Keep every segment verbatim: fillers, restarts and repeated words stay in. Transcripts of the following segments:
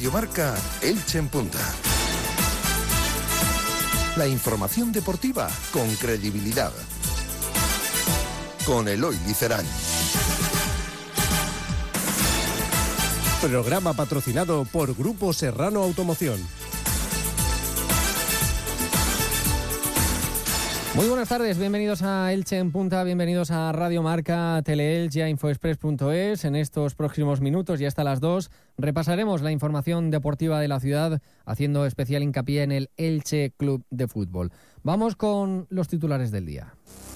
Radio Marca, Elche en Punta. La información deportiva con credibilidad. Con Eloy Licerán. Programa patrocinado por Grupo Serrano Automoción. Muy buenas tardes, bienvenidos a Elche en Punta, bienvenidos a Radio Marca, Teleelche, a Infoexpress punto es. En estos próximos minutos y hasta las dos repasaremos la información deportiva de la ciudad, haciendo especial hincapié en el Elche Club de Fútbol. Vamos con los titulares del día.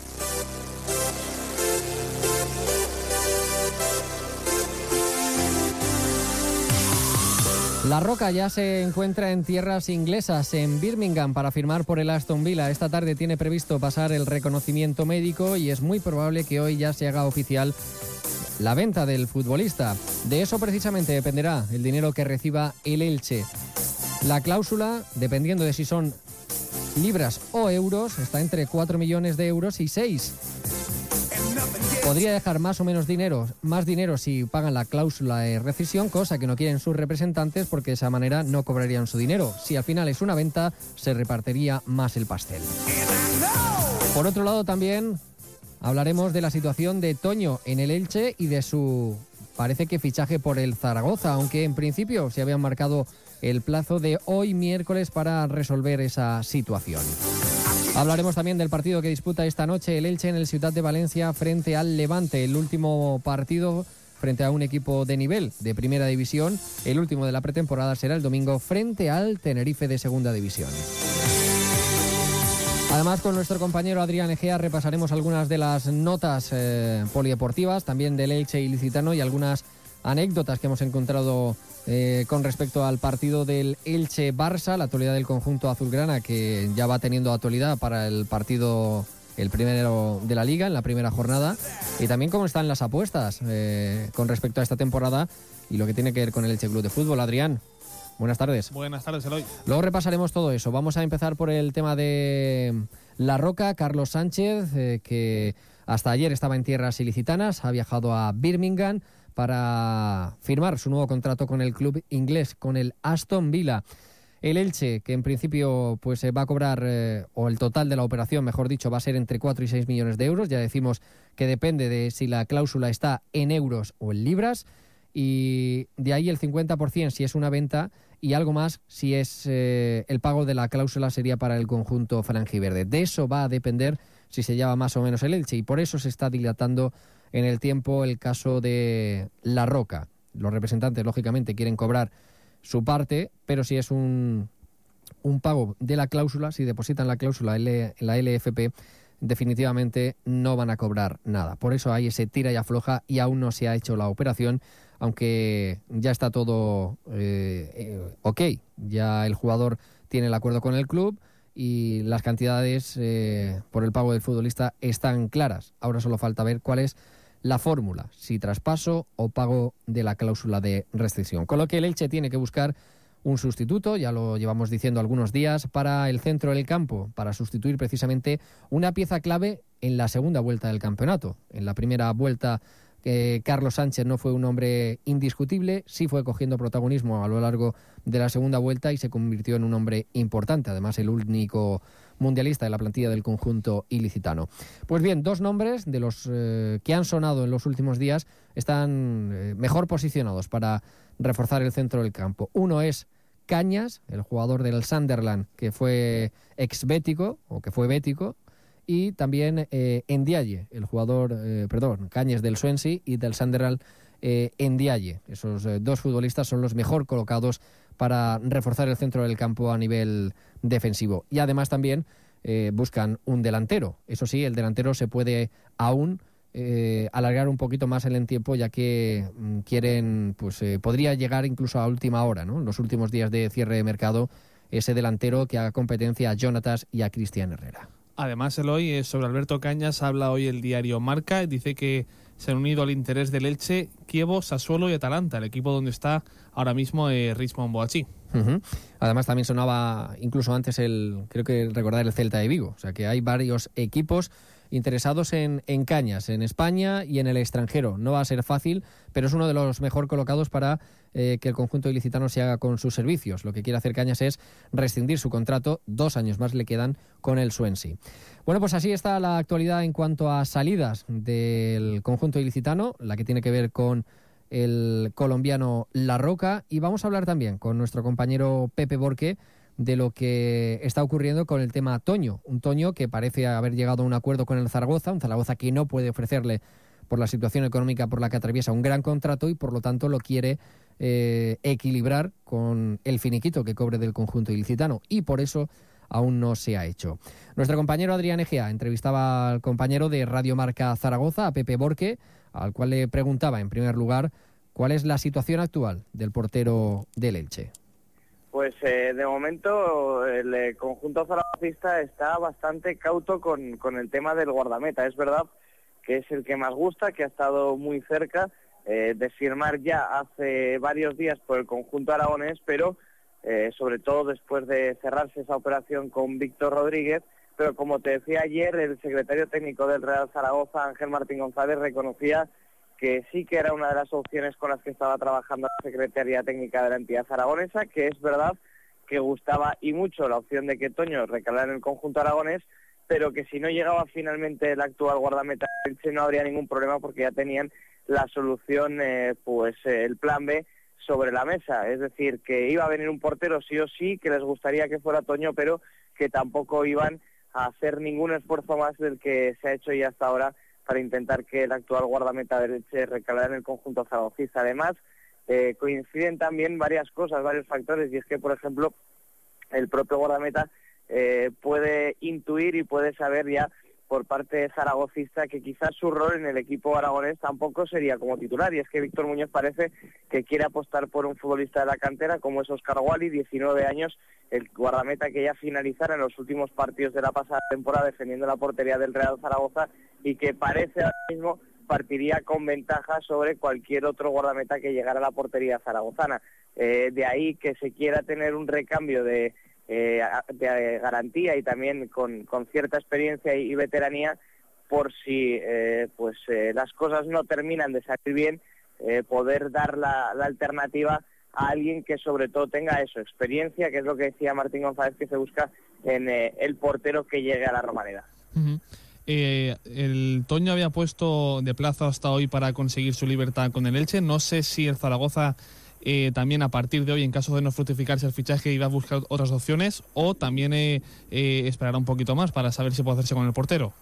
La Roca ya se encuentra en tierras inglesas, en Birmingham, para firmar por el Aston Villa. Esta tarde tiene previsto pasar el reconocimiento médico y es muy probable que hoy ya se haga oficial la venta del futbolista. De eso precisamente dependerá el dinero que reciba el Elche. La cláusula, dependiendo de si son libras o euros, está entre cuatro millones de euros y seis. Podría dejar más o menos dinero, más dinero si pagan la cláusula de rescisión, cosa que no quieren sus representantes porque de esa manera no cobrarían su dinero. Si al final es una venta, se repartiría más el pastel. Por otro lado, también hablaremos de la situación de Toño en el Elche y de su, parece que fichaje por el Zaragoza, aunque en principio se habían marcado el plazo de hoy miércoles para resolver esa situación. Hablaremos también del partido que disputa esta noche el Elche en el Ciutat de Valencia frente al Levante, el último partido frente a un equipo de nivel de primera división. El último de la pretemporada será el domingo frente al Tenerife de segunda división. Además, con nuestro compañero Adrián Egea repasaremos algunas de las notas eh, polideportivas, también del Elche ilicitano, y algunas anécdotas que hemos encontrado eh, con respecto al partido del Elche-Barça, la actualidad del conjunto azulgrana, que ya va teniendo actualidad para el partido, el primero de la Liga, en la primera jornada, y también cómo están las apuestas eh, con respecto a esta temporada y lo que tiene que ver con el Elche Club de Fútbol. Adrián, buenas tardes. Buenas tardes, Eloy. Luego repasaremos todo eso. Vamos a empezar por el tema de La Roca, Carlos Sánchez, eh, que hasta ayer estaba en tierras ilicitanas, ha viajado a Birmingham para firmar su nuevo contrato con el club inglés, con el Aston Villa. El Elche, que en principio pues va a cobrar, eh, o el total de la operación, mejor dicho, va a ser entre cuatro y seis millones de euros. Ya decimos que depende de si la cláusula está en euros o en libras, y de ahí el cincuenta por ciento si es una venta y algo más si es eh, el pago de la cláusula sería para el conjunto franjiverde. De eso va a depender si se lleva más o menos el Elche, y por eso se está dilatando en el tiempo el caso de La Roca. Los representantes, lógicamente, quieren cobrar su parte, pero si es un, un pago de la cláusula, si depositan la cláusula en la L F P, definitivamente no van a cobrar nada. Por eso hay ese tira y afloja y aún no se ha hecho la operación, aunque ya está todo eh, eh, ok. Ya el jugador tiene el acuerdo con el club y las cantidades eh, por el pago del futbolista están claras. Ahora solo falta ver cuál es la fórmula, si traspaso o pago de la cláusula de rescisión. Con lo que el Elche tiene que buscar un sustituto, ya lo llevamos diciendo algunos días, para el centro del campo, para sustituir precisamente una pieza clave en la segunda vuelta del campeonato. En la primera vuelta eh, Carlos Sánchez no fue un hombre indiscutible, sí fue cogiendo protagonismo a lo largo de la segunda vuelta y se convirtió en un hombre importante, además el único mundialista de la plantilla del conjunto ilicitano. Pues bien, dos nombres de los eh, que han sonado en los últimos días están eh, mejor posicionados para reforzar el centro del campo. Uno es Cañas, el jugador del Sunderland, que fue ex bético, o que fue bético, y también eh, Ndiaye, el jugador, eh, perdón, Cañas del Swansea y del Sunderland, eh, Ndiaye. Esos eh, dos futbolistas son los mejor colocados para reforzar el centro del campo a nivel defensivo. Y además también eh, buscan un delantero. Eso sí, el delantero se puede aún eh, alargar un poquito más en el tiempo, ya que mm, quieren, pues eh, podría llegar incluso a última hora, ¿no? En los últimos días de cierre de mercado, ese delantero que haga competencia a Jonatas y a Cristian Herrera. Además, Eloy, sobre Alberto Cañas habla hoy el diario Marca y dice que se han unido al interés del Elche, Chievo, Sassuolo y Atalanta, el equipo donde está ahora mismo eh, Rizmond Boachí. Uh-huh. Además también sonaba incluso antes el, creo que recordar el Celta de Vigo, o sea que hay varios equipos interesados en, en Cañas, en España y en el extranjero. No va a ser fácil, pero es uno de los mejor colocados para eh, que el conjunto ilicitano se haga con sus servicios. Lo que quiere hacer Cañas es rescindir su contrato, dos años más le quedan con el Swansea. Bueno, pues así está la actualidad en cuanto a salidas del conjunto ilicitano, la que tiene que ver con el colombiano La Roca, y vamos a hablar también con nuestro compañero Pepe Borque de lo que está ocurriendo con el tema Toño, un Toño que parece haber llegado a un acuerdo con el Zaragoza, un Zaragoza que no puede ofrecerle por la situación económica por la que atraviesa un gran contrato y por lo tanto lo quiere eh, equilibrar con el finiquito que cobre del conjunto ilicitano, y por eso aún no se ha hecho. Nuestro compañero Adrián Egea entrevistaba al compañero de Radio Marca Zaragoza, a Pepe Borque, al cual le preguntaba en primer lugar cuál es la situación actual del portero del Elche. Pues eh, de momento el eh, conjunto zaragocista está bastante cauto con, con el tema del guardameta. Es verdad que es el que más gusta, que ha estado muy cerca eh, de firmar ya hace varios días por el conjunto aragonés, pero eh, sobre todo después de cerrarse esa operación con Víctor Rodríguez. Pero como te decía ayer, el secretario técnico del Real Zaragoza, Ángel Martín González, reconocía que sí que era una de las opciones con las que estaba trabajando la Secretaría Técnica de la entidad aragonesa, que es verdad que gustaba y mucho la opción de que Toño recalara en el conjunto aragonés, pero que si no llegaba finalmente el actual guardameta del Elche no habría ningún problema porque ya tenían la solución, eh, pues eh, el plan B sobre la mesa. Es decir, que iba a venir un portero sí o sí, que les gustaría que fuera Toño, pero que tampoco iban a hacer ningún esfuerzo más del que se ha hecho ya hasta ahora para intentar que el actual guardameta del Elche recalara en el conjunto zaragocista. Además, eh, coinciden también varias cosas, varios factores, y es que, por ejemplo, el propio guardameta eh, puede intuir y puede saber ya por parte zaragocista que quizás su rol en el equipo aragonés tampoco sería como titular, y es que Víctor Muñoz parece que quiere apostar por un futbolista de la cantera como es Óscar Wally, diecinueve años, el guardameta que ya finalizara en los últimos partidos de la pasada temporada defendiendo la portería del Real Zaragoza y que parece ahora mismo partiría con ventaja sobre cualquier otro guardameta que llegara a la portería zaragozana. Eh, de ahí que se quiera tener un recambio de Eh, de garantía y también con, con cierta experiencia y, y veteranía por si eh, pues eh, las cosas no terminan de salir bien, eh, poder dar la, la alternativa a alguien que sobre todo tenga eso, experiencia, que es lo que decía Martín González que se busca en eh, el portero que llegue a la Romareda. Uh-huh. Eh, el Toño había puesto de plazo hasta hoy para conseguir su libertad con el Elche. No sé si el Zaragoza Eh, también a partir de hoy, en caso de no fructificarse el fichaje, iba a buscar otras opciones, o también eh, eh, esperará un poquito más para saber si puede hacerse con el portero.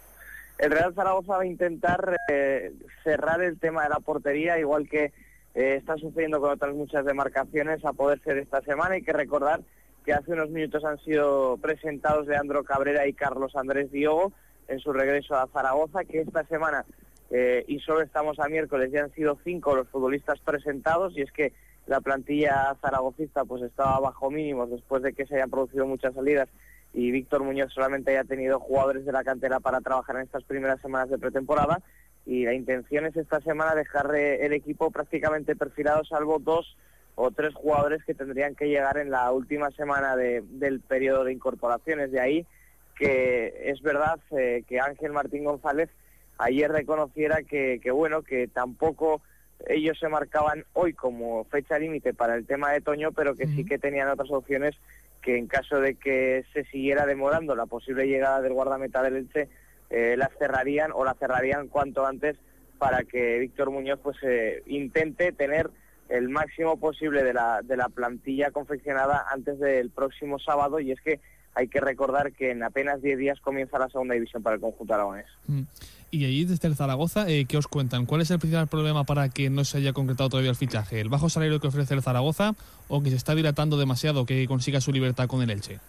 El Real Zaragoza va a intentar eh, cerrar el tema de la portería, igual que eh, está sucediendo con otras muchas demarcaciones, a poder ser esta semana. Hay que recordar que hace unos minutos han sido presentados Leandro Cabrera y Carlos Andrés Diogo en su regreso a Zaragoza, que esta semana Eh, y solo estamos a miércoles, ya han sido cinco los futbolistas presentados, y es que la plantilla zaragocista pues estaba bajo mínimos después de que se hayan producido muchas salidas y Víctor Muñoz solamente haya tenido jugadores de la cantera para trabajar en estas primeras semanas de pretemporada, y la intención es esta semana dejar eh, el equipo prácticamente perfilado, salvo dos o tres jugadores que tendrían que llegar en la última semana de, del periodo de incorporaciones. De ahí que es verdad eh, que Ángel Martín González ayer reconociera que, que bueno, que tampoco ellos se marcaban hoy como fecha límite para el tema de Toño, pero que uh-huh. sí que tenían otras opciones que en caso de que se siguiera demorando la posible llegada del guardameta del Elche, eh, las cerrarían o la cerrarían cuanto antes para que Víctor Muñoz pues eh, intente tener el máximo posible de la, de la plantilla confeccionada antes del próximo sábado, y es que hay que recordar que en apenas diez días comienza la segunda división para el conjunto aragonés. Uh-huh. Y allí desde el Zaragoza, eh, ¿qué os cuentan? ¿Cuál es el principal problema para que no se haya concretado todavía el fichaje? ¿El bajo salario que ofrece el Zaragoza o que se está dilatando demasiado que consiga su libertad con el Elche?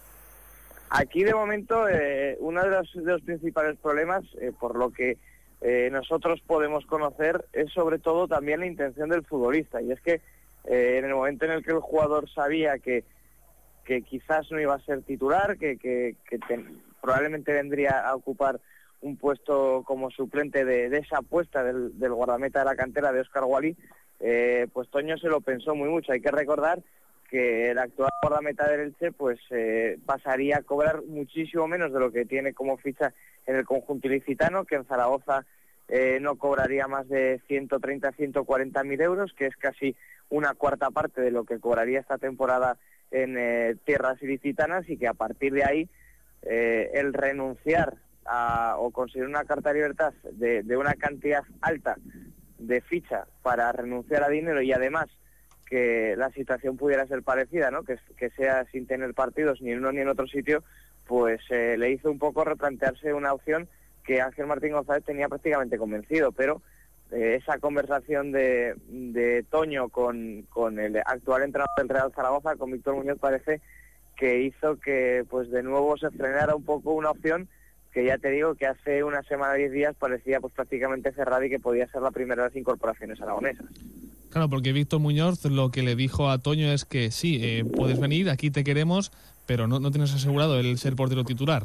Aquí de momento eh, uno de los, de los principales problemas, eh, por lo que eh, nosotros podemos conocer, es sobre todo también la intención del futbolista. Y es que eh, en el momento en el que el jugador sabía que, que quizás no iba a ser titular, que, que, que te, probablemente vendría a ocupar un puesto como suplente de, de esa apuesta del, del guardameta de la cantera de Óscar Wally, eh, pues Toño se lo pensó muy mucho. Hay que recordar que el actual guardameta del Elche pues eh, pasaría a cobrar muchísimo menos de lo que tiene como ficha en el conjunto ilicitano, que en Zaragoza eh, no cobraría más de ciento treinta a ciento cuarenta mil euros, que es casi una cuarta parte de lo que cobraría esta temporada en eh, tierras ilicitanas, y que a partir de ahí eh, el renunciar a, o conseguir una carta de libertad de, de una cantidad alta de ficha para renunciar a dinero, y además que la situación pudiera ser parecida, ¿no? que, que sea sin tener partidos ni en uno ni en otro sitio, pues eh, le hizo un poco replantearse una opción que Ángel Martín González tenía prácticamente convencido, pero eh, esa conversación de, de Toño con, con el actual entrenador del Real Zaragoza, con Víctor Muñoz, parece que hizo que pues de nuevo se frenara un poco una opción que ya te digo que hace una semana, diez días, parecía pues prácticamente cerrada y que podía ser la primera de las incorporaciones aragonesas. Claro, porque Víctor Muñoz lo que le dijo a Toño es que sí, eh, puedes venir, aquí te queremos, pero no, no tienes asegurado el ser portero titular.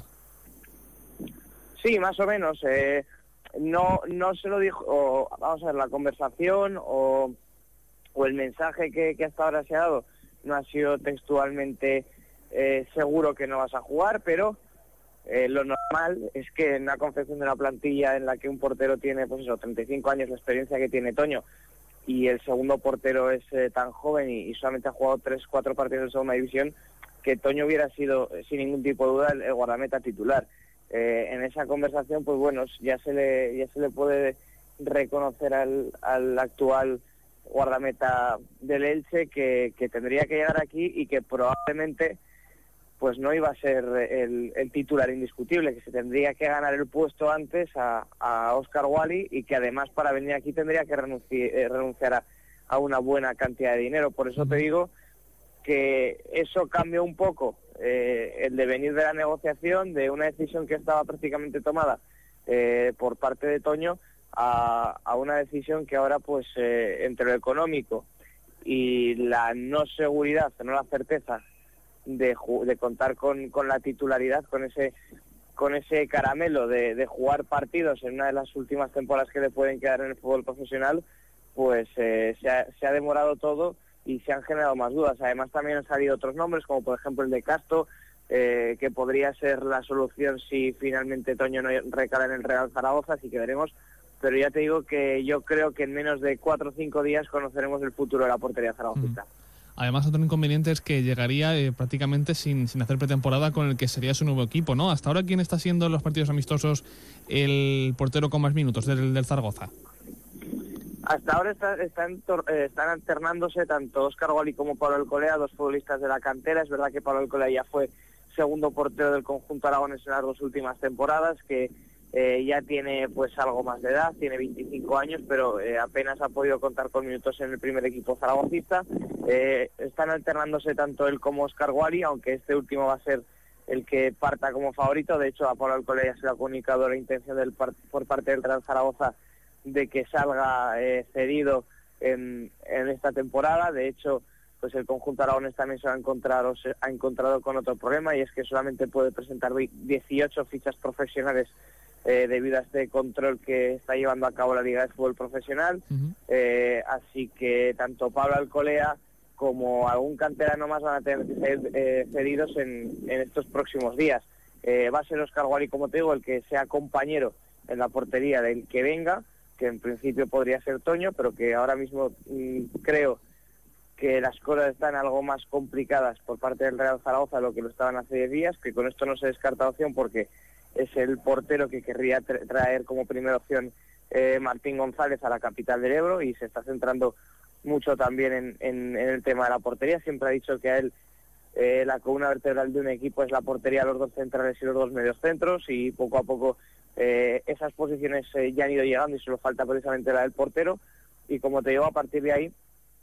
Sí, más o menos. Eh, no no se lo dijo, o, vamos a ver, la conversación o, o el mensaje que, que hasta ahora se ha dado no ha sido textualmente eh, seguro que no vas a jugar, pero eh, lo normal es que en una confección de una plantilla en la que un portero tiene, pues eso, treinta y cinco años, la experiencia que tiene Toño, y el segundo portero es eh, tan joven y, y solamente ha jugado tres, cuatro partidos de segunda división, que Toño hubiera sido, sin ningún tipo de duda, el, el guardameta titular. Eh, en esa conversación, pues bueno, ya se le ya se le puede reconocer al, al actual guardameta del Elche que, que tendría que llegar aquí y que probablemente pues no iba a ser el, el titular indiscutible, que se tendría que ganar el puesto antes a, a Óscar Wally, y que además para venir aquí tendría que renunci- eh, renunciar a, a una buena cantidad de dinero. Por eso te digo que eso cambia un poco eh, el devenir de la negociación, de una decisión que estaba prácticamente tomada eh, por parte de Toño a, a una decisión que ahora, pues eh, entre lo económico y la no seguridad, no la certeza de, de contar con, con la titularidad, con ese con ese caramelo de, de jugar partidos en una de las últimas temporadas que le pueden quedar en el fútbol profesional, pues eh, se, ha, se ha demorado todo y se han generado más dudas. Además también han salido otros nombres, como por ejemplo el de Castro, eh, que podría ser la solución si finalmente Toño no recala en el Real Zaragoza, así que veremos. Pero ya te digo que yo creo que en menos de cuatro o cinco días conoceremos el futuro de la portería zaragocista. Mm. Además, otro inconveniente es que llegaría eh, prácticamente sin, sin hacer pretemporada con el que sería su nuevo equipo, ¿no? Hasta ahora, ¿quién está siendo en los partidos amistosos el portero con más minutos del, del Zaragoza? Hasta ahora está, están, eh, están alternándose tanto Óscar Wally como Pablo Alcolea, dos futbolistas de la cantera. Es verdad que Pablo Alcolea ya fue segundo portero del conjunto aragonés en las dos últimas temporadas, que eh, ya tiene pues algo más de edad, tiene veinticinco años, pero eh, apenas ha podido contar con minutos en el primer equipo zaragocista. Eh, están alternándose tanto él como Óscar Wally, aunque este último va a ser el que parta como favorito. De hecho, a Pablo Alcolea se le ha comunicado la intención del par- por parte del Real Zaragoza de que salga eh, cedido en, en esta temporada. De hecho, pues el conjunto aragonés también se va a encontrar o se ha encontrado con otro problema, y es que solamente puede presentar dieciocho fichas profesionales eh, debido a este control que está llevando a cabo la Liga de Fútbol Profesional. Uh-huh. Eh, así que tanto Pablo Alcolea como algún canterano más van a tener que ser eh, cedidos en, en estos próximos días. Eh, va a ser Óscar Wally, como te digo, el que sea compañero en la portería del que venga, que en principio podría ser Toño, pero que ahora mismo mmm, creo que las cosas están algo más complicadas por parte del Real Zaragoza de lo que lo estaban hace diez días, que con esto no se descarta opción porque es el portero que querría tra- traer como primera opción eh, Martín González a la capital del Ebro, y se está centrando mucho también en, en, en el tema de la portería. Siempre ha dicho que a él eh, la columna vertebral de un equipo es la portería, los dos centrales y los dos medios centros, y poco a poco Eh, esas posiciones eh, ya han ido llegando y solo falta precisamente la del portero. Y como te digo, a partir de ahí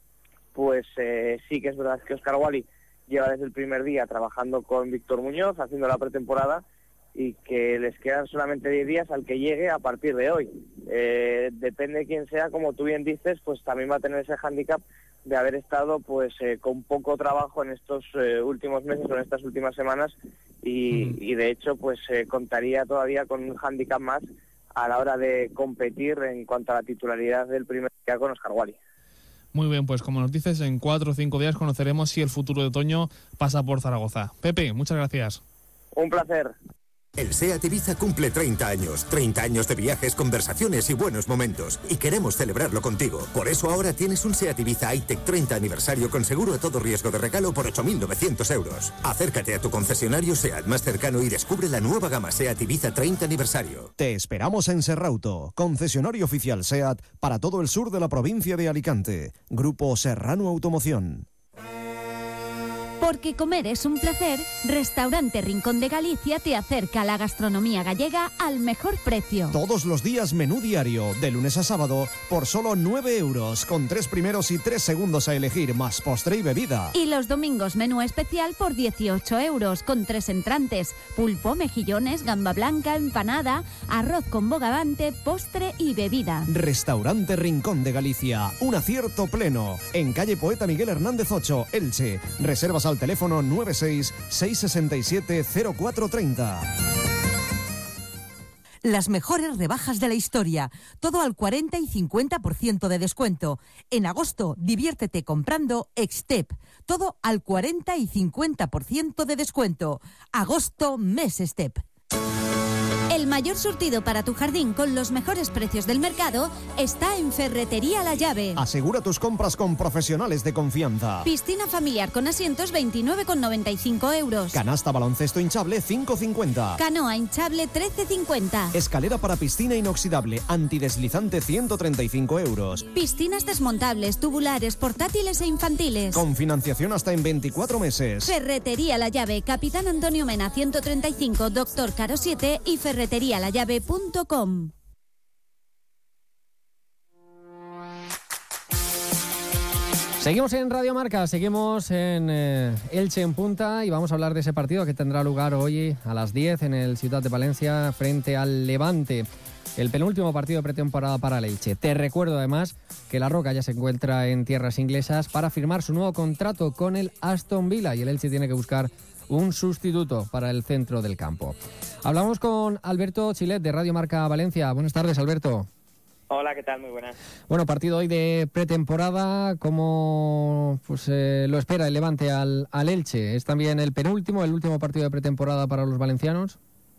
pues eh, sí que es verdad que Óscar Wally lleva desde el primer día trabajando con Víctor Muñoz, haciendo la pretemporada, y que les quedan solamente diez días al que llegue a partir de hoy. Eh, depende de quién sea, como tú bien dices, pues también va a tener ese hándicap de haber estado pues eh, con poco trabajo en estos eh, últimos meses o en estas últimas semanas, y, mm. y de hecho pues eh, contaría todavía con un hándicap más a la hora de competir en cuanto a la titularidad del primer día con Óscar Wally. Muy bien, pues como nos dices, en cuatro o cinco días conoceremos si el futuro de Toño pasa por Zaragoza. Pepe, muchas gracias. Un placer. El SEAT Ibiza cumple treinta años, treinta años de viajes, conversaciones y buenos momentos. Y queremos celebrarlo contigo. Por eso ahora tienes un SEAT Ibiza I-Tech treinta aniversario con seguro a todo riesgo de regalo por ocho mil novecientos euros. Acércate a tu concesionario SEAT más cercano y descubre la nueva gama SEAT Ibiza treinta aniversario. Te esperamos en Serrauto, concesionario oficial SEAT para todo el sur de la provincia de Alicante. Grupo Serrano Automoción. Porque comer es un placer, Restaurante Rincón de Galicia te acerca a la gastronomía gallega al mejor precio. Todos los días menú diario, de lunes a sábado, por solo nueve euros, con tres primeros y tres segundos a elegir, más postre y bebida. Y los domingos menú especial por dieciocho euros, con tres entrantes, pulpo, mejillones, gamba blanca, empanada, arroz con bogavante, postre y bebida. Restaurante Rincón de Galicia, un acierto pleno, en calle Poeta Miguel Hernández ocho, Elche. Reservas al teléfono nueve seis seis seis siete cero cuatro tres cero. Las mejores rebajas de la historia. Todo al cuarenta y cincuenta por ciento de descuento. En agosto, diviértete comprando Extep. Todo al cuarenta y cincuenta por ciento de descuento. Agosto, mes Step. El mayor surtido para tu jardín con los mejores precios del mercado está en Ferretería La Llave. Asegura tus compras con profesionales de confianza. Piscina familiar con asientos veintinueve con noventa y cinco euros. Canasta baloncesto hinchable cinco cincuenta. Canoa hinchable trece cincuenta. Escalera para piscina inoxidable antideslizante ciento treinta y cinco euros. Piscinas desmontables, tubulares, portátiles e infantiles. Con financiación hasta en veinticuatro meses. Ferretería La Llave, Capitán Antonio Mena ciento treinta y cinco, Doctor Caro siete y ferretería la llave punto com. Seguimos en Radio Marca, seguimos en eh, Elche en Punta y vamos a hablar de ese partido que tendrá lugar hoy a las diez en el Ciudad de Palencia frente al Levante. El penúltimo partido de pretemporada para el Elche. Te recuerdo además que La Roca ya se encuentra en tierras inglesas para firmar su nuevo contrato con el Aston Villa y el Elche tiene que buscar un sustituto para el centro del campo. Hablamos con Alberto Chilet de Radio Marca Valencia. Buenas tardes, Alberto. Hola, ¿qué tal? Muy buenas. Bueno, partido hoy de pretemporada. ¿Cómo pues, eh, lo espera el Levante al, al Elche? ¿Es también el penúltimo, el último partido de pretemporada para los valencianos?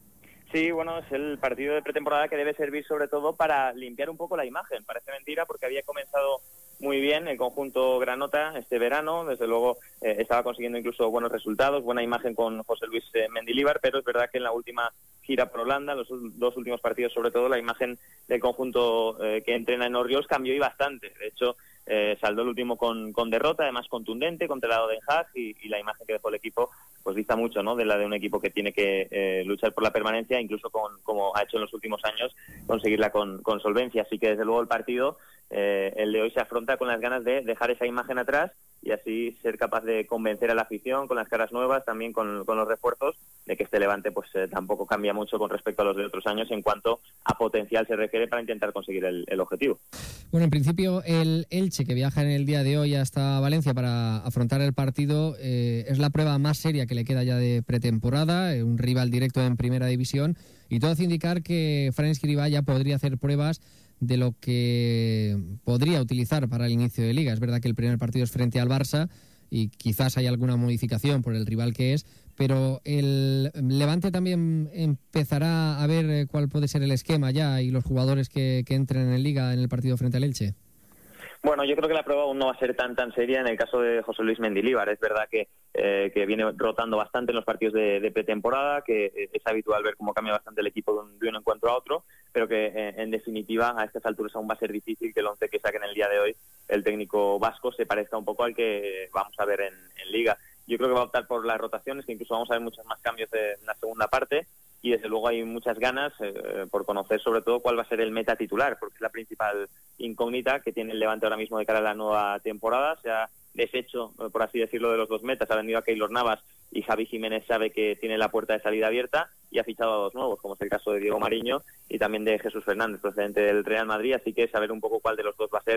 Sí, bueno, es el partido de pretemporada que debe servir sobre todo para limpiar un poco la imagen. Parece mentira porque había comenzado muy bien el conjunto granota este verano, desde luego eh, estaba consiguiendo incluso buenos resultados, buena imagen con José Luis eh, Mendilibar, pero es verdad que en la última gira por Holanda, los dos últimos partidos sobre todo, la imagen del conjunto eh, que entrena en Orriols cambió y bastante. De hecho, eh, saldó el último con, con derrota, además contundente, contra el lado de Den Haag, y, y la imagen que dejó el equipo pues dista mucho, ¿no?, de la de un equipo que tiene que eh, luchar por la permanencia, incluso con, como ha hecho en los últimos años, conseguirla con, con solvencia. Así que desde luego el partido, eh, el de hoy, se afronta con las ganas de dejar esa imagen atrás y así ser capaz de convencer a la afición con las caras nuevas, también con, con los refuerzos, de que este Levante pues eh, tampoco cambia mucho con respecto a los de otros años en cuanto a potencial se requiere para intentar conseguir el, el objetivo. Bueno, en principio el Elche, que viaja en el día de hoy hasta Valencia para afrontar el partido, eh, es la prueba más seria que le queda ya de pretemporada, eh, un rival directo en Primera División, y todo hace indicar que Fran Escribá ya podría hacer pruebas de lo que podría utilizar para el inicio de Liga. Es verdad que el primer partido es frente al Barça y quizás hay alguna modificación por el rival que es, pero el Levante también empezará a ver cuál puede ser el esquema ya y los jugadores que, que entren en Liga en el partido frente al Elche. Bueno, yo creo que la prueba aún no va a ser tan tan seria en el caso de José Luis Mendilibar. Es verdad que, eh, que viene rotando bastante en los partidos de, de pretemporada, que es habitual ver cómo cambia bastante el equipo de un, de un encuentro a otro, pero que eh, en definitiva a estas alturas aún va a ser difícil que el once que saquen el día de hoy el técnico vasco se parezca un poco al que vamos a ver en, en Liga. Yo creo que va a optar por las rotaciones, que incluso vamos a ver muchos más cambios en la segunda parte, y desde luego hay muchas ganas eh, por conocer sobre todo cuál va a ser el meta titular, porque es la principal incógnita que tiene el Levante ahora mismo de cara a la nueva temporada. Se ha deshecho, eh, por así decirlo, de los dos metas, ha vendido a Keylor Navas y Javi Jiménez sabe que tiene la puerta de salida abierta y ha fichado a dos nuevos, como es el caso de Diego Mariño y también de Jesús Fernández, procedente del Real Madrid, así que saber un poco cuál de los dos va a ser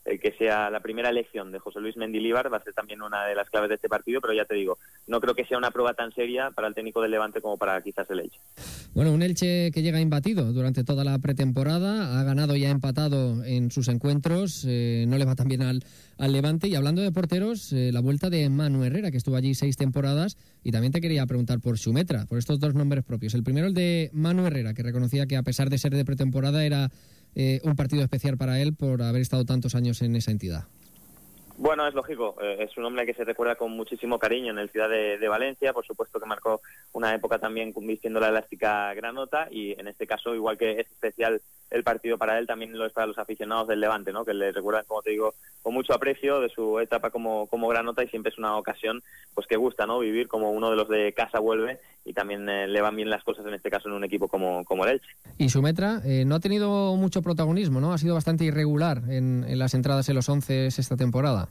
el que sea la primera elección de José Luis Mendilibar va a ser también una de las claves de este partido, pero ya te digo, no creo que sea una prueba tan seria para el técnico del Levante como para quizás el Elche. Bueno, un Elche que llega imbatido durante toda la pretemporada, ha ganado y ha empatado en sus encuentros, eh, no le va tan bien al, al Levante. Y hablando de porteros, eh, la vuelta de Manu Herrera, que estuvo allí seis temporadas, y también te quería preguntar por Xumetra, por estos dos nombres propios. El primero, el de Manu Herrera, que reconocía que a pesar de ser de pretemporada era eh, un partido especial para él por haber estado tantos años en esa entidad. Bueno, es lógico, eh, es un hombre que se recuerda con muchísimo cariño en el Ciudad de, de Valencia, por supuesto que marcó una época también vistiendo la elástica granota, y en este caso, igual que es especial el partido para él, también lo es para los aficionados del Levante, ¿no? Que le recuerdan, como te digo, con mucho aprecio de su etapa como, como granota, y siempre es una ocasión pues que gusta, ¿no? Vivir como uno de los de casa vuelve, y también eh, le van bien las cosas en este caso en un equipo como, como el Elche. Y Xumetra eh, no ha tenido mucho protagonismo, ¿no? Ha sido bastante irregular en, en las entradas en los once esta temporada.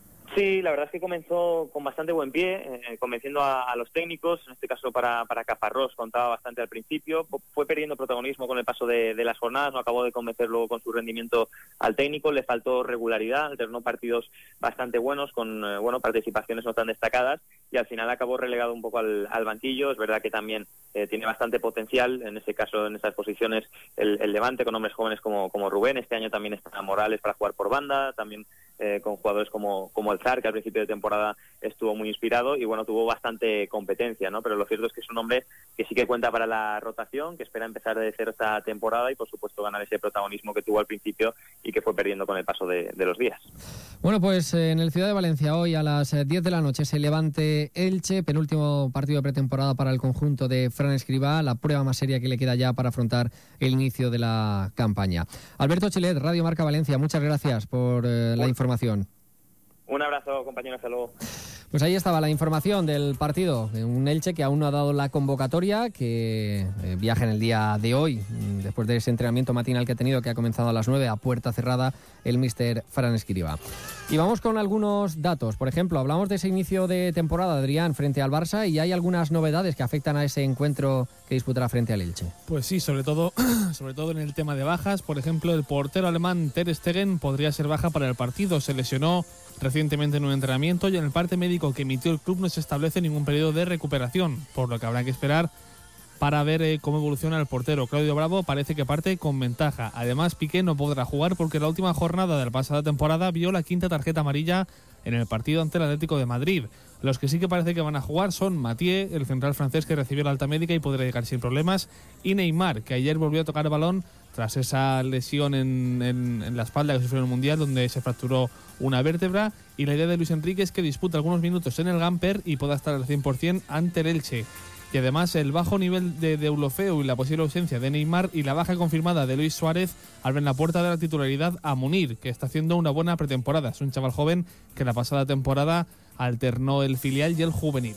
Sí, la verdad es que comenzó con bastante buen pie, eh, convenciendo a, a los técnicos, en este caso para, para Caparrós contaba bastante al principio, fue perdiendo protagonismo con el paso de, de las jornadas, no acabó de convencer luego con su rendimiento al técnico, le faltó regularidad, alternó partidos bastante buenos con eh, bueno participaciones no tan destacadas, y al final acabó relegado un poco al, al banquillo. Es verdad que también eh, tiene bastante potencial, en ese caso, en esas posiciones, el, el Levante con hombres jóvenes como, como Rubén. Este año también está Morales para jugar por banda, también eh, con jugadores como, como el Zar, que al principio de temporada estuvo muy inspirado y bueno, tuvo bastante competencia, ¿no? Pero lo cierto es que es un hombre que sí que cuenta para la rotación, que espera empezar de cero esta temporada y por supuesto ganar ese protagonismo que tuvo al principio y que fue perdiendo con el paso de, de los días. Bueno, pues eh, en el Ciudad de Valencia hoy a las diez de la noche se Levante Elche, penúltimo partido de pretemporada para el conjunto de Fran Escribá, la prueba más seria que le queda ya para afrontar el inicio de la campaña. Alberto Chilet, Radio Marca Valencia, muchas gracias por eh, la información. Un abrazo, compañero, hasta luego. Pues ahí estaba la información del partido, un Elche que aún no ha dado la convocatoria, que eh, viaja en el día de hoy, después de ese entrenamiento matinal que ha tenido, que ha comenzado a las nueve a puerta cerrada, el míster Fran Escribá. Y vamos con algunos datos. Por ejemplo, hablamos de ese inicio de temporada, Adrián, frente al Barça, y hay algunas novedades que afectan a ese encuentro que disputará frente al Elche. Pues sí, sobre todo, sobre todo en el tema de bajas. Por ejemplo, el portero alemán Ter Stegen podría ser baja para el partido. Se lesionó recientemente en un entrenamiento y en el parte médico que emitió el club no se establece ningún periodo de recuperación, por lo que habrá que esperar para ver eh, cómo evoluciona el portero. Claudio Bravo parece que parte con ventaja. Además, Piqué no podrá jugar porque la última jornada de la pasada temporada vio la quinta tarjeta amarilla en el partido ante el Atlético de Madrid. Los que sí que parece que van a jugar son Mathieu, el central francés que recibió la alta médica y podrá llegar sin problemas, y Neymar, que ayer volvió a tocar el balón tras esa lesión en, en, en la espalda que sufrió en el Mundial, donde se fracturó una vértebra, y la idea de Luis Enrique es que disputa algunos minutos en el Gamper y pueda estar al cien por ciento ante el Elche. Y además el bajo nivel de Deulofeu y la posible ausencia de Neymar y la baja confirmada de Luis Suárez abren la puerta de la titularidad a Munir, que está haciendo una buena pretemporada. Es un chaval joven que la pasada temporada alternó el filial y el juvenil.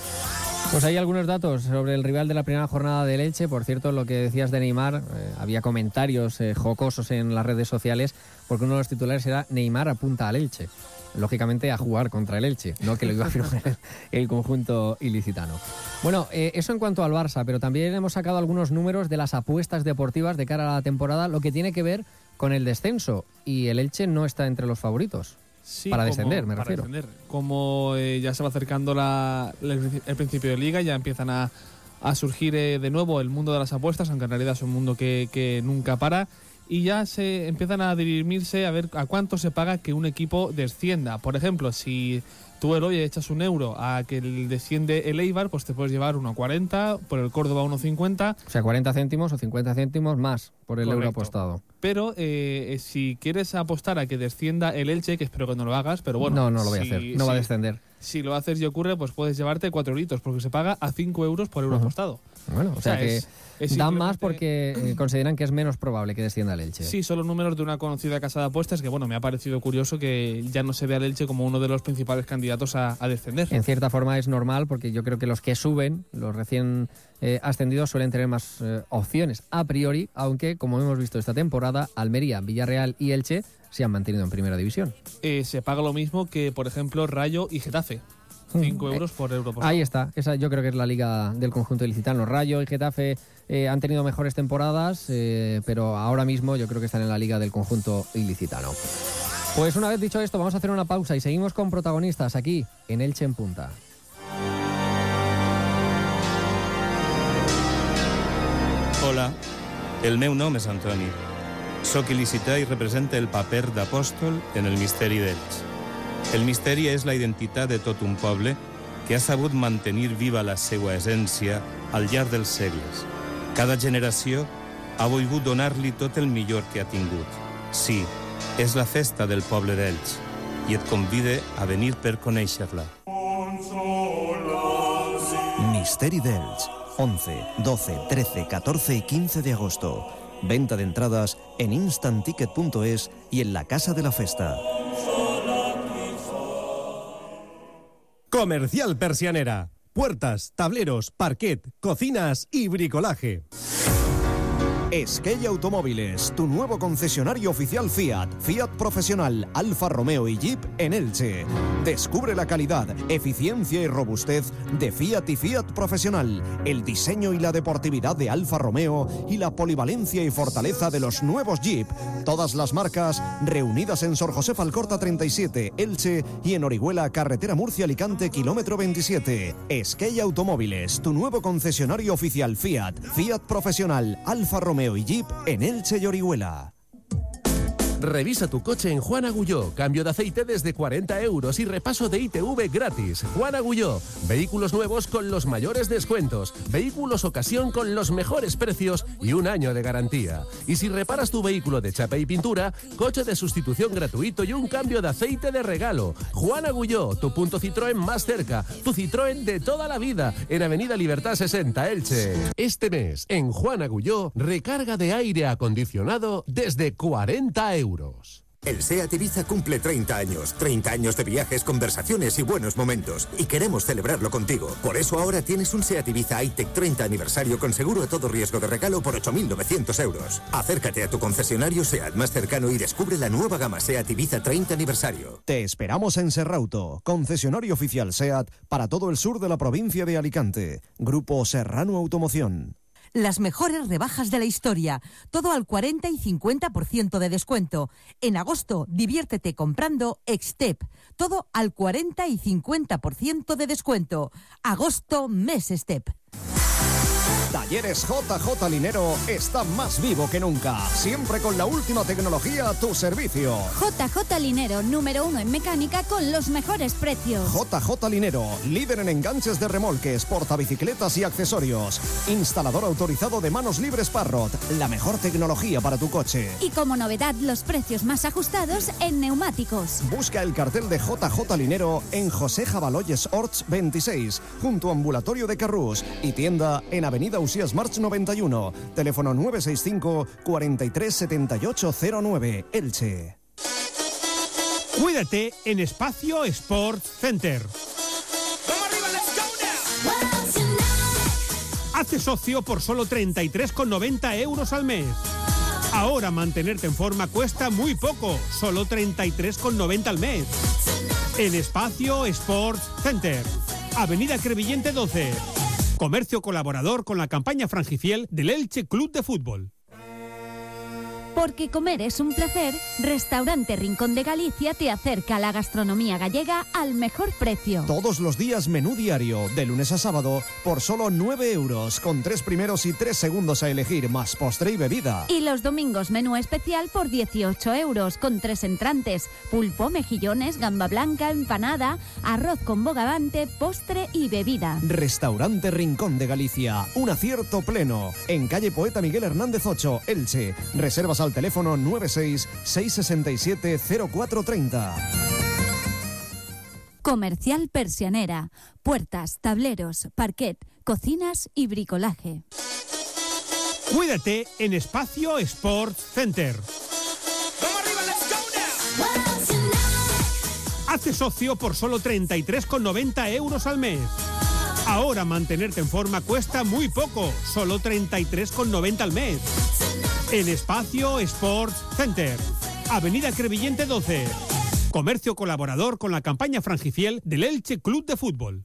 Pues hay algunos datos sobre el rival de la primera jornada del Elche. Por cierto, lo que decías de Neymar, eh, había comentarios eh, jocosos en las redes sociales, porque uno de los titulares era Neymar apunta al Elche. Lógicamente a jugar contra el Elche, no que lo iba a firmar el, el conjunto ilicitano. Bueno, eh, eso en cuanto al Barça, pero también hemos sacado algunos números de las apuestas deportivas de cara a la temporada, lo que tiene que ver con el descenso, y el Elche no está entre los favoritos. Sí, para como, descender, me para refiero. Descender. Como eh, ya se va acercando la, el, el principio de liga, ya empiezan a, a surgir eh, de nuevo el mundo de las apuestas, aunque en realidad es un mundo que, que nunca para, y ya se empiezan a dirimirse a ver a cuánto se paga que un equipo descienda. Por ejemplo, si tú, Eloy, echas un euro a que desciende el Eibar, pues te puedes llevar uno cuarenta, por el Córdoba uno cincuenta. O sea, cuarenta céntimos o cincuenta céntimos más por el Correcto. Euro apostado. Pero eh, si quieres apostar a que descienda el Elche, que espero que no lo hagas, pero bueno... No, no lo voy si, a hacer, no si, va a descender. Si lo haces y ocurre, pues puedes llevarte cuatro euritos, porque se paga a cinco euros por euro uh-huh. apostado. Bueno, o, o sea, sea que... Es, Es dan más porque eh, consideran que es menos probable que descienda el Elche. Sí, son los números de una conocida casa de apuestas que, bueno, me ha parecido curioso que ya no se vea al Elche como uno de los principales candidatos a, a descender. En cierta forma es normal, porque yo creo que los que suben, los recién eh, ascendidos, suelen tener más eh, opciones a priori, aunque, como hemos visto esta temporada, Almería, Villarreal y Elche se han mantenido en primera división. Eh, se paga lo mismo que, por ejemplo, Rayo y Getafe. cinco euros por euro. Por Ahí está, esa yo creo que es la liga del conjunto ilicitano. Rayo y Getafe eh, han tenido mejores temporadas, eh, pero ahora mismo yo creo que están en la liga del conjunto ilicitano. Pues una vez dicho esto, vamos a hacer una pausa y seguimos con protagonistas aquí en Elche en Punta. Hola, el meu nom és Antoni. Soc il·licità i representa el paper d'apòstol en el misteri d'Elx. El misteri és la identitat de tot un poble que ha sabut mantenir viva la seva essència al llarg dels segles. Cada generació ha volgut donar-li tot el millor que ha tingut. Sí, és la festa del poble d'Elx i et convide a venir per conèixer-la. Misteri d'Elx. once, doce, trece, catorce y quince de agosto. Venta de entradas en instant ticket punto es y en la Casa de la Festa. Comercial Persianera. Puertas, tableros, parquet, cocinas y bricolaje. Esquella Automóviles, tu nuevo concesionario oficial Fiat, Fiat Profesional, Alfa Romeo y Jeep en Elche. Descubre la calidad, eficiencia y robustez de Fiat y Fiat Profesional, el diseño y la deportividad de Alfa Romeo y la polivalencia y fortaleza de los nuevos Jeep. Todas las marcas reunidas en Sor José Falcorta treinta y siete, Elche, y en Orihuela, carretera Murcia-Alicante, kilómetro veintisiete. Esquella Automóviles, tu nuevo concesionario oficial Fiat, Fiat Profesional, Alfa Romeo y Jeep en Elche y Orihuela. Revisa tu coche en Juan Agulló. Cambio de aceite desde cuarenta euros y repaso de I T V gratis. Juan Agulló. Vehículos nuevos con los mayores descuentos. Vehículos ocasión con los mejores precios y un año de garantía. Y si reparas tu vehículo de chapa y pintura, coche de sustitución gratuito y un cambio de aceite de regalo. Juan Agulló, tu punto Citroën más cerca. Tu Citroën de toda la vida. En Avenida Libertad sesenta, Elche. Este mes, en Juan Agulló, recarga de aire acondicionado desde cuarenta euros. El SEAT Ibiza cumple treinta años. treinta años de viajes, conversaciones y buenos momentos. Y queremos celebrarlo contigo. Por eso ahora tienes un SEAT Ibiza I-Tech treinta aniversario con seguro a todo riesgo de regalo por ocho mil novecientos euros. Acércate a tu concesionario SEAT más cercano y descubre la nueva gama SEAT Ibiza treinta aniversario. Te esperamos en Serrauto, concesionario oficial SEAT para todo el sur de la provincia de Alicante. Grupo Serrano Automoción. Las mejores rebajas de la historia. Todo al cuarenta y cincuenta por ciento de descuento. En agosto, diviértete comprando Extep. Todo al cuarenta y cincuenta por ciento de descuento. Agosto, mes Step. Talleres J J Linero está más vivo que nunca. Siempre con la última tecnología a tu servicio. J J Linero, número uno en mecánica con los mejores precios. J J Linero, líder en enganches de remolques, portabicicletas y accesorios. Instalador autorizado de manos libres Parrot. La mejor tecnología para tu coche. Y como novedad, los precios más ajustados en neumáticos. Busca el cartel de J J Linero en José Jabaloyes Orts veintiséis, junto a Ambulatorio de Carrús, y tienda en Avenida Usías March noventa y uno, teléfono nueve seis cinco, cuarenta y tres, setenta y ocho cero nueve, Elche. Cuídate en Espacio Sports Center. Hazte socio por solo treinta y tres con noventa euros al mes. Ahora mantenerte en forma cuesta muy poco, solo treinta y tres con noventa al mes. En Espacio Sports Center, Avenida Crevillente doce. Comercio colaborador con la campaña Frangifiel del Elche Club de Fútbol. Porque comer es un placer, Restaurante Rincón de Galicia te acerca a la gastronomía gallega al mejor precio. Todos los días menú diario, de lunes a sábado, por solo nueve euros, con tres primeros y tres segundos a elegir, más postre y bebida. Y los domingos menú especial por dieciocho euros, con tres entrantes, pulpo, mejillones, gamba blanca, empanada, arroz con bogavante, postre y bebida. Restaurante Rincón de Galicia, un acierto pleno, en calle Poeta Miguel Hernández ocho, Elche. Reservas al teléfono nueve seis, seis seis siete, cero cuatro tres cero. Comercial Persianera. Puertas, tableros, parquet, cocinas y bricolaje. Cuídate en Espacio Sports Center. Hazte socio por solo treinta y tres con noventa euros al mes. Ahora mantenerte en forma cuesta muy poco, solo treinta y tres con noventa al mes. En Espacio Sports Center, Avenida Crevillente doce. Comercio colaborador con la campaña Frangifiel del Elche Club de Fútbol.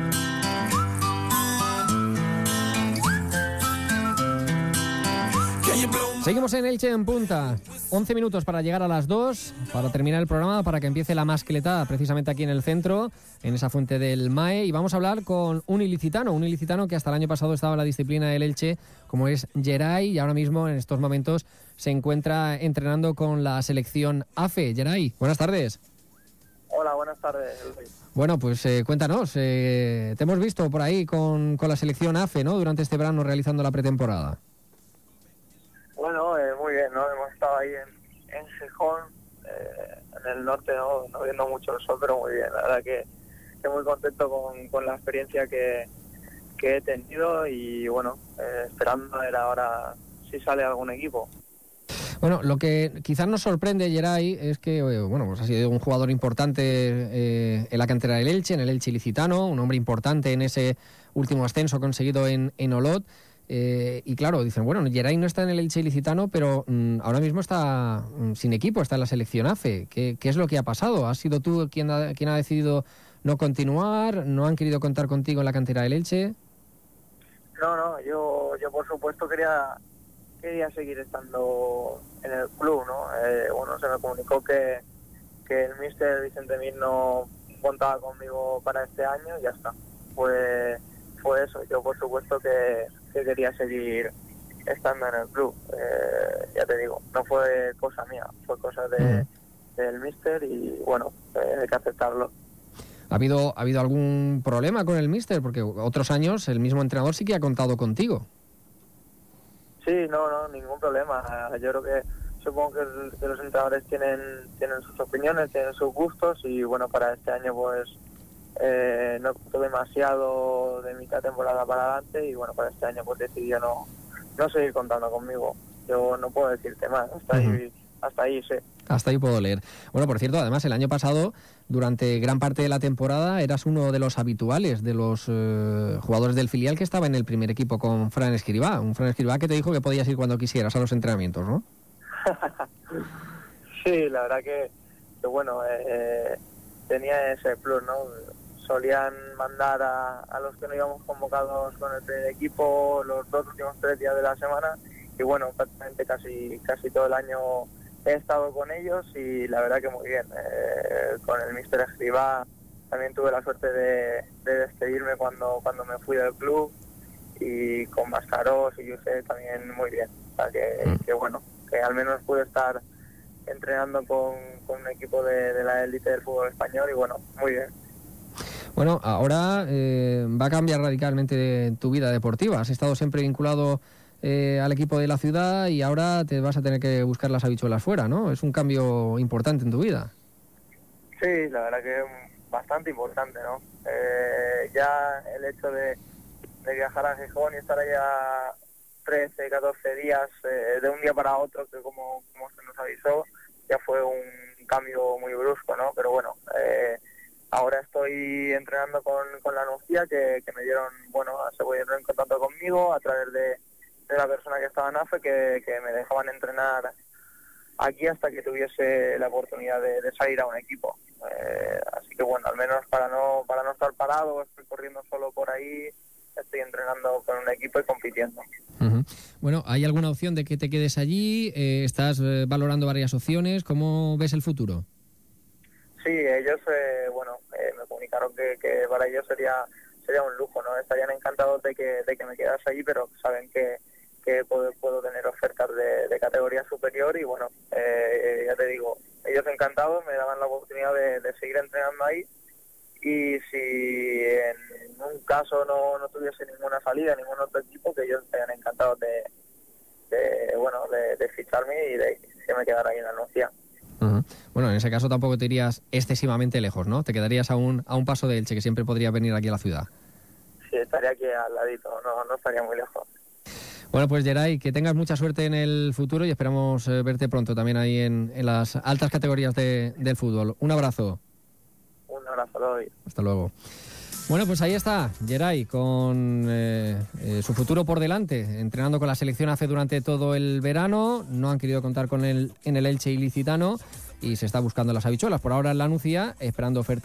Que Seguimos en Elche en punta. once minutos para llegar a las dos, para terminar el programa, para que empiece la mascletada precisamente aquí en el centro, en esa fuente del M A E. Y vamos a hablar con un ilicitano, un ilicitano que hasta el año pasado estaba en la disciplina del Elche, como es Geray, y ahora mismo en estos momentos se encuentra entrenando con la selección A F E. Geray, buenas tardes. Hola, buenas tardes, Luis. Bueno, pues eh, cuéntanos, eh, te hemos visto por ahí con, con la selección A F E, ¿no?, durante este verano realizando la pretemporada. Bueno, eh, muy bien, ¿no? Hemos estado ahí en, en Gijón, eh, en el norte, ¿no? No viendo mucho el sol, pero muy bien. La verdad que estoy muy contento con, con la experiencia que, que he tenido y, bueno, eh, esperando a ver ahora si sale algún equipo. Bueno, lo que quizás nos sorprende, Geray, es que eh, bueno, pues ha sido un jugador importante eh, en la cantera del Elche, en el Elche ilicitano, un hombre importante en ese último ascenso conseguido en, en Olot. Eh, y claro, dicen, bueno, Geray no está en el Elche ilicitano, pero mmm, ahora mismo está mmm, sin equipo, está en la selección A F E. ¿Qué, ¿Qué es lo que ha pasado? ¿Has sido tú quien ha, quien ha decidido no continuar? ¿No han querido contar contigo en la cantera del Elche? No, no, yo, yo por supuesto quería... quería seguir estando en el club, ¿no? Eh, bueno, se me comunicó que, que el míster Vicente Mir no contaba conmigo para este año y ya está. Fue, fue eso. Yo, por supuesto, que, que quería seguir estando en el club. Eh, ya te digo, no fue cosa mía, fue cosa de, del míster y, bueno, eh, hay que aceptarlo. ¿Ha habido, ¿Ha habido algún problema con el míster? Porque otros años el mismo entrenador sí que ha contado contigo. Sí, no, no, ningún problema. Yo creo que, supongo que, el, que los entrenadores tienen tienen sus opiniones, tienen sus gustos y bueno, para este año pues eh, no contó demasiado de mitad temporada para adelante y bueno, para este año pues decidió no, no seguir contando conmigo. Yo no puedo decirte más, hasta uh-huh. ahí, hasta ahí sé. Hasta ahí puedo leer. Bueno, por cierto, además el año pasado, durante gran parte de la temporada, eras uno de los habituales, de los eh, jugadores del filial que estaba en el primer equipo con Fran Escribá. Un Fran Escribá que te dijo que podías ir cuando quisieras a los entrenamientos, ¿no? Sí, la verdad que, que bueno, eh, tenía ese plus, ¿no? Solían mandar a, a los que no íbamos convocados con el primer equipo los dos últimos tres días de la semana y bueno, prácticamente casi, casi todo el año he estado con ellos y la verdad que muy bien. Eh, con el míster Escribá también tuve la suerte de, de despedirme cuando cuando me fui del club y con Mascarós y Josep también muy bien. O sea que, que bueno, que al menos pude estar entrenando con, con un equipo de, de la élite del fútbol español y bueno, muy bien. Bueno, ahora eh, va a cambiar radicalmente tu vida deportiva. Has estado siempre vinculado Eh, al equipo de la ciudad y ahora te vas a tener que buscar las habichuelas fuera, ¿no? Es un cambio importante en tu vida. Sí, la verdad que es bastante importante, ¿no? Eh, ya el hecho de, de viajar a Gijón y estar allá trece, catorce días eh, de un día para otro, que como, como se nos avisó, ya fue un cambio muy brusco, ¿no? Pero bueno, eh, ahora estoy entrenando con, con la Nucía, que, que me dieron, bueno, se pusieron en contacto conmigo a través de de la persona que estaba en A F E, que, que me dejaban entrenar aquí hasta que tuviese la oportunidad de, de salir a un equipo. Eh, así que bueno, al menos para no para no estar parado, estoy corriendo solo por ahí, estoy entrenando con un equipo y compitiendo. Uh-huh. Bueno, ¿hay alguna opción de que te quedes allí? Eh, ¿Estás eh, valorando varias opciones? ¿Cómo ves el futuro? Sí, ellos, eh, bueno, eh, me comunicaron que, que para ellos sería sería un lujo, ¿no? Estarían encantados de que de que me quedase allí, pero saben que que puedo, puedo tener ofertas de, de categoría superior y bueno, eh, ya te digo, ellos encantados me daban la oportunidad de, de seguir entrenando ahí y si en un caso no, no tuviese ninguna salida, ningún otro equipo, que ellos estarían encantados de, de bueno, de, de ficharme y de que me quedara ahí en la Nucía. Uh-huh. Bueno, en ese caso tampoco te irías excesivamente lejos, ¿no? Te quedarías a un, a un paso de Elche, que siempre podría venir aquí a la ciudad. Sí, estaría aquí al ladito, no, no estaría muy lejos. Bueno, pues Geray, que tengas mucha suerte en el futuro y esperamos eh, verte pronto también ahí en, en las altas categorías de, del fútbol. Un abrazo. Un abrazo, lo doy. Hasta luego. Bueno, pues ahí está Geray con eh, eh, su futuro por delante, entrenando con la selección A F E durante todo el verano. No han querido contar con él en el Elche ilicitano y se está buscando las habichuelas. Por ahora en la Nucía, esperando ofertas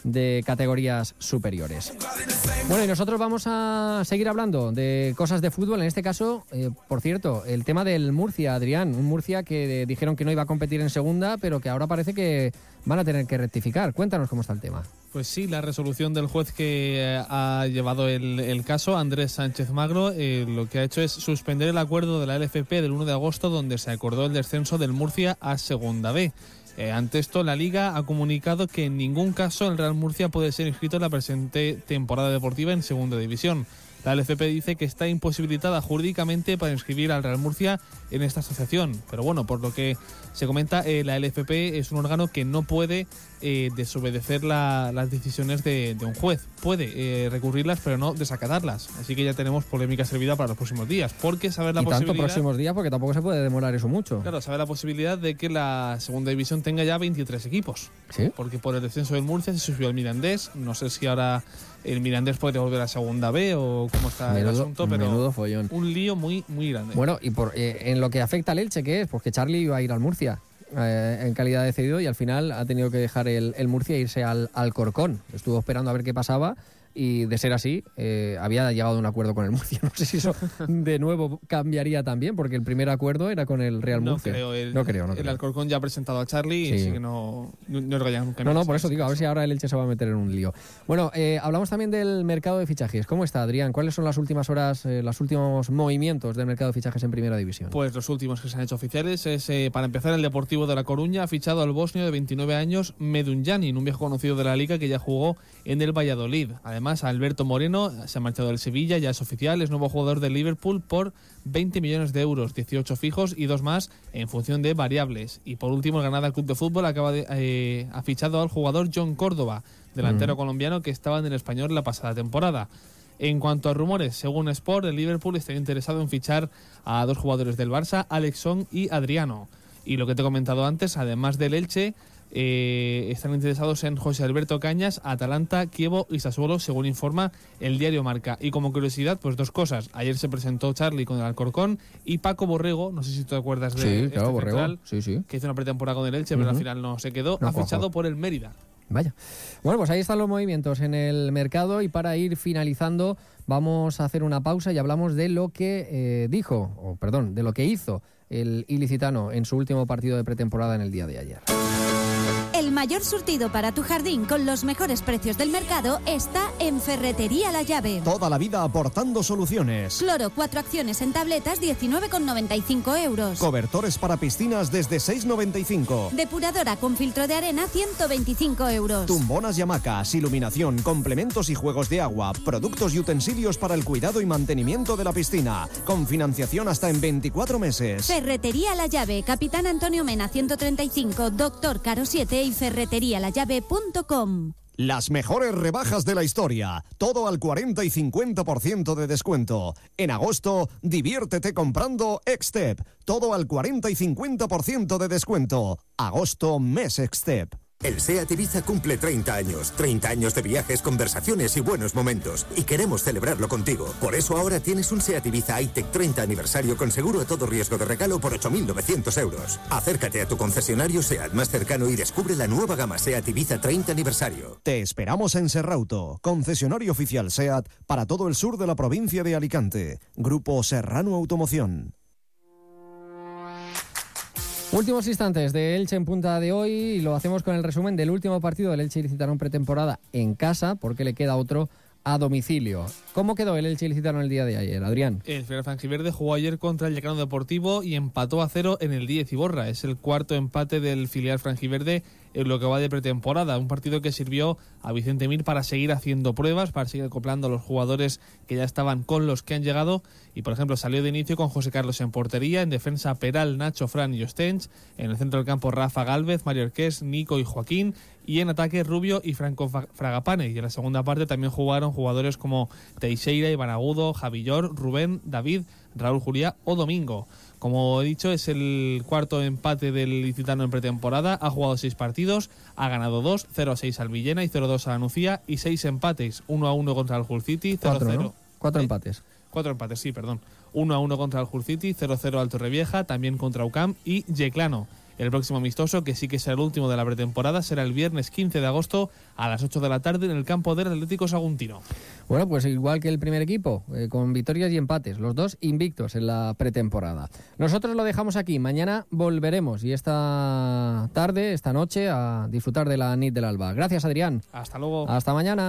de categorías superiores. Bueno, y nosotros vamos a seguir hablando de cosas de fútbol. En este caso, eh, por cierto, el tema del Murcia, Adrián. Un Murcia que dijeron que no iba a competir en segunda, pero que ahora parece que van a tener que rectificar. Cuéntanos cómo está el tema. Pues sí, la resolución del juez que ha llevado el, el caso, Andrés Sánchez Magro, eh, lo que ha hecho es suspender el acuerdo de la L F P del uno de agosto, donde se acordó el descenso del Murcia a Segunda B. Eh, ante esto, la Liga ha comunicado que en ningún caso el Real Murcia puede ser inscrito en la presente temporada deportiva en Segunda División. La L F P dice que está imposibilitada jurídicamente para inscribir al Real Murcia en esta asociación. Pero bueno, por lo que se comenta, eh, la L F P es un órgano que no puede eh, desobedecer la, las decisiones de, de un juez. Puede eh, recurrirlas, pero no desacatarlas. Así que ya tenemos polémica servida para los próximos días. Porque saber la y posibilidad... tanto próximos días, porque tampoco se puede demorar eso mucho. Claro, saber la posibilidad de que la Segunda División tenga ya veintitrés equipos. ¿Sí? Porque por el descenso del Murcia se subió el Mirandés. No sé si ahora el Mirandés puede volver a Segunda B o cómo está menudo, el asunto, pero menudo follón. Un lío muy, muy grande. Bueno, y por eh, en lo que afecta al Elche, ¿qué es? Pues que Charlie iba a ir al Murcia eh, en calidad de cedido y al final ha tenido que dejar el, el Murcia e irse al, al Corcón. Estuvo esperando a ver qué pasaba y, de ser así, eh, había llegado a un acuerdo con el Murcia. No sé si eso de nuevo cambiaría también, porque el primer acuerdo era con el Real no Murcia. Creo, el, no creo, no el creo. Alcorcón ya ha presentado a Charlie, sí. Así que no, no, no es gallo nunca. No, no, por eso digo, a ver si ahora el Elche se va a meter en un lío. Bueno, eh, hablamos también del mercado de fichajes. ¿Cómo está, Adrián? ¿Cuáles son las últimas horas, eh, los últimos movimientos del mercado de fichajes en Primera División? Pues los últimos que se han hecho oficiales es, eh, para empezar, el Deportivo de La Coruña ha fichado al bosnio de veintinueve años, Medunjanin, un viejo conocido de la Liga que ya jugó en el Valladolid. Además, Alberto Moreno se ha marchado del Sevilla, ya es oficial, es nuevo jugador del Liverpool por veinte millones de euros, dieciocho fijos y dos más en función de variables. Y por último, el Granada Club de Fútbol acaba de, eh, ha fichado al jugador John Córdoba, delantero mm. colombiano que estaba en el Español la pasada temporada. En cuanto a rumores, según Sport, el Liverpool está interesado en fichar a dos jugadores del Barça, Alex Song y Adriano. Y lo que te he comentado antes, además del Elche, Eh, están interesados en José Alberto Cañas, Atalanta, Kievo y Sassuolo, según informa el diario Marca. Y como curiosidad, pues dos cosas. Ayer se presentó Charlie con el Alcorcón y Paco Borrego, no sé si te acuerdas de sí, este claro, central, Borrego. Sí, sí. que hizo una pretemporada con el Elche, uh-huh. pero al final no se quedó, no, ha fichado ojo. por el Mérida. Vaya. Bueno, pues ahí están los movimientos en el mercado y para ir finalizando vamos a hacer una pausa y hablamos de lo que eh, dijo, o perdón, de lo que hizo el ilicitano en su último partido de pretemporada en el día de ayer. El mayor surtido para tu jardín con los mejores precios del mercado está en Ferretería La Llave. Toda la vida aportando soluciones. Cloro, cuatro acciones en tabletas, diecinueve con noventa y cinco euros. Cobertores para piscinas desde seis con noventa y cinco. Depuradora con filtro de arena, ciento veinticinco euros. Tumbonas y hamacas, iluminación, complementos y juegos de agua, productos y utensilios para el cuidado y mantenimiento de la piscina, con financiación hasta en veinticuatro meses. Ferretería La Llave, Capitán Antonio Mena ciento treinta y cinco, Doctor Caro siete y ferretería la llave punto com. Las mejores rebajas de la historia, todo al cuarenta y cincuenta por ciento de descuento. En agosto, diviértete comprando Extep, todo al cuarenta y cincuenta por ciento de descuento. Agosto, mes Extep. El SEAT Ibiza cumple treinta años. treinta años de viajes, conversaciones y buenos momentos. Y queremos celebrarlo contigo. Por eso ahora tienes un SEAT Ibiza I-Tech treinta aniversario con seguro a todo riesgo de regalo por ocho mil novecientos euros. Acércate a tu concesionario SEAT más cercano y descubre la nueva gama SEAT Ibiza treinta aniversario. Te esperamos en Serrauto, concesionario oficial SEAT para todo el sur de la provincia de Alicante. Grupo Serrano Automoción. Últimos instantes de Elche en punta de hoy y lo hacemos con el resumen del último partido del Elche Ilicitano en pretemporada en casa, porque le queda otro a domicilio. ¿Cómo quedó el Elche Ilicitano el día de ayer, Adrián? El filial franjiverde jugó ayer contra el Yacano Deportivo y empató a cero en el Díez Iborra. Es el cuarto empate del filial franjiverde en lo que va de pretemporada. Un partido que sirvió a Vicente Mir para seguir haciendo pruebas, para seguir acoplando a los jugadores que ya estaban con los que han llegado. Y, por ejemplo, salió de inicio con José Carlos en portería, en defensa Peral, Nacho, Fran y Ostench, en el centro del campo Rafa Gálvez, Mario Arqués, Nico y Joaquín, y en ataque Rubio y Franco Fragapane. Y en la segunda parte también jugaron jugadores como Teixeira, Iván Agudo, Javillor, Rubén, David, Raúl Juliá o Domingo. Como he dicho, es el cuarto empate del Ilicitano en pretemporada. Ha jugado seis partidos, ha ganado dos, cero a seis al Villena y cero a dos a la Nucía, y seis empates, uno a uno contra el Hull City, cero a cero. Cuatro, ¿no? Cuatro ¿Eh? empates. Cuatro empates, sí, perdón. uno a uno contra el Hull City, cero a cero al Torrevieja, también contra U C A M y Yeclano. El próximo amistoso, que sí que será el último de la pretemporada, será el viernes quince de agosto a las ocho de la tarde en el campo del Atlético Saguntino. Bueno, pues igual que el primer equipo, eh, con victorias y empates, los dos invictos en la pretemporada. Nosotros lo dejamos aquí, mañana volveremos y esta tarde, esta noche, a disfrutar de la nit del alba. Gracias, Adrián. Hasta luego. Hasta mañana.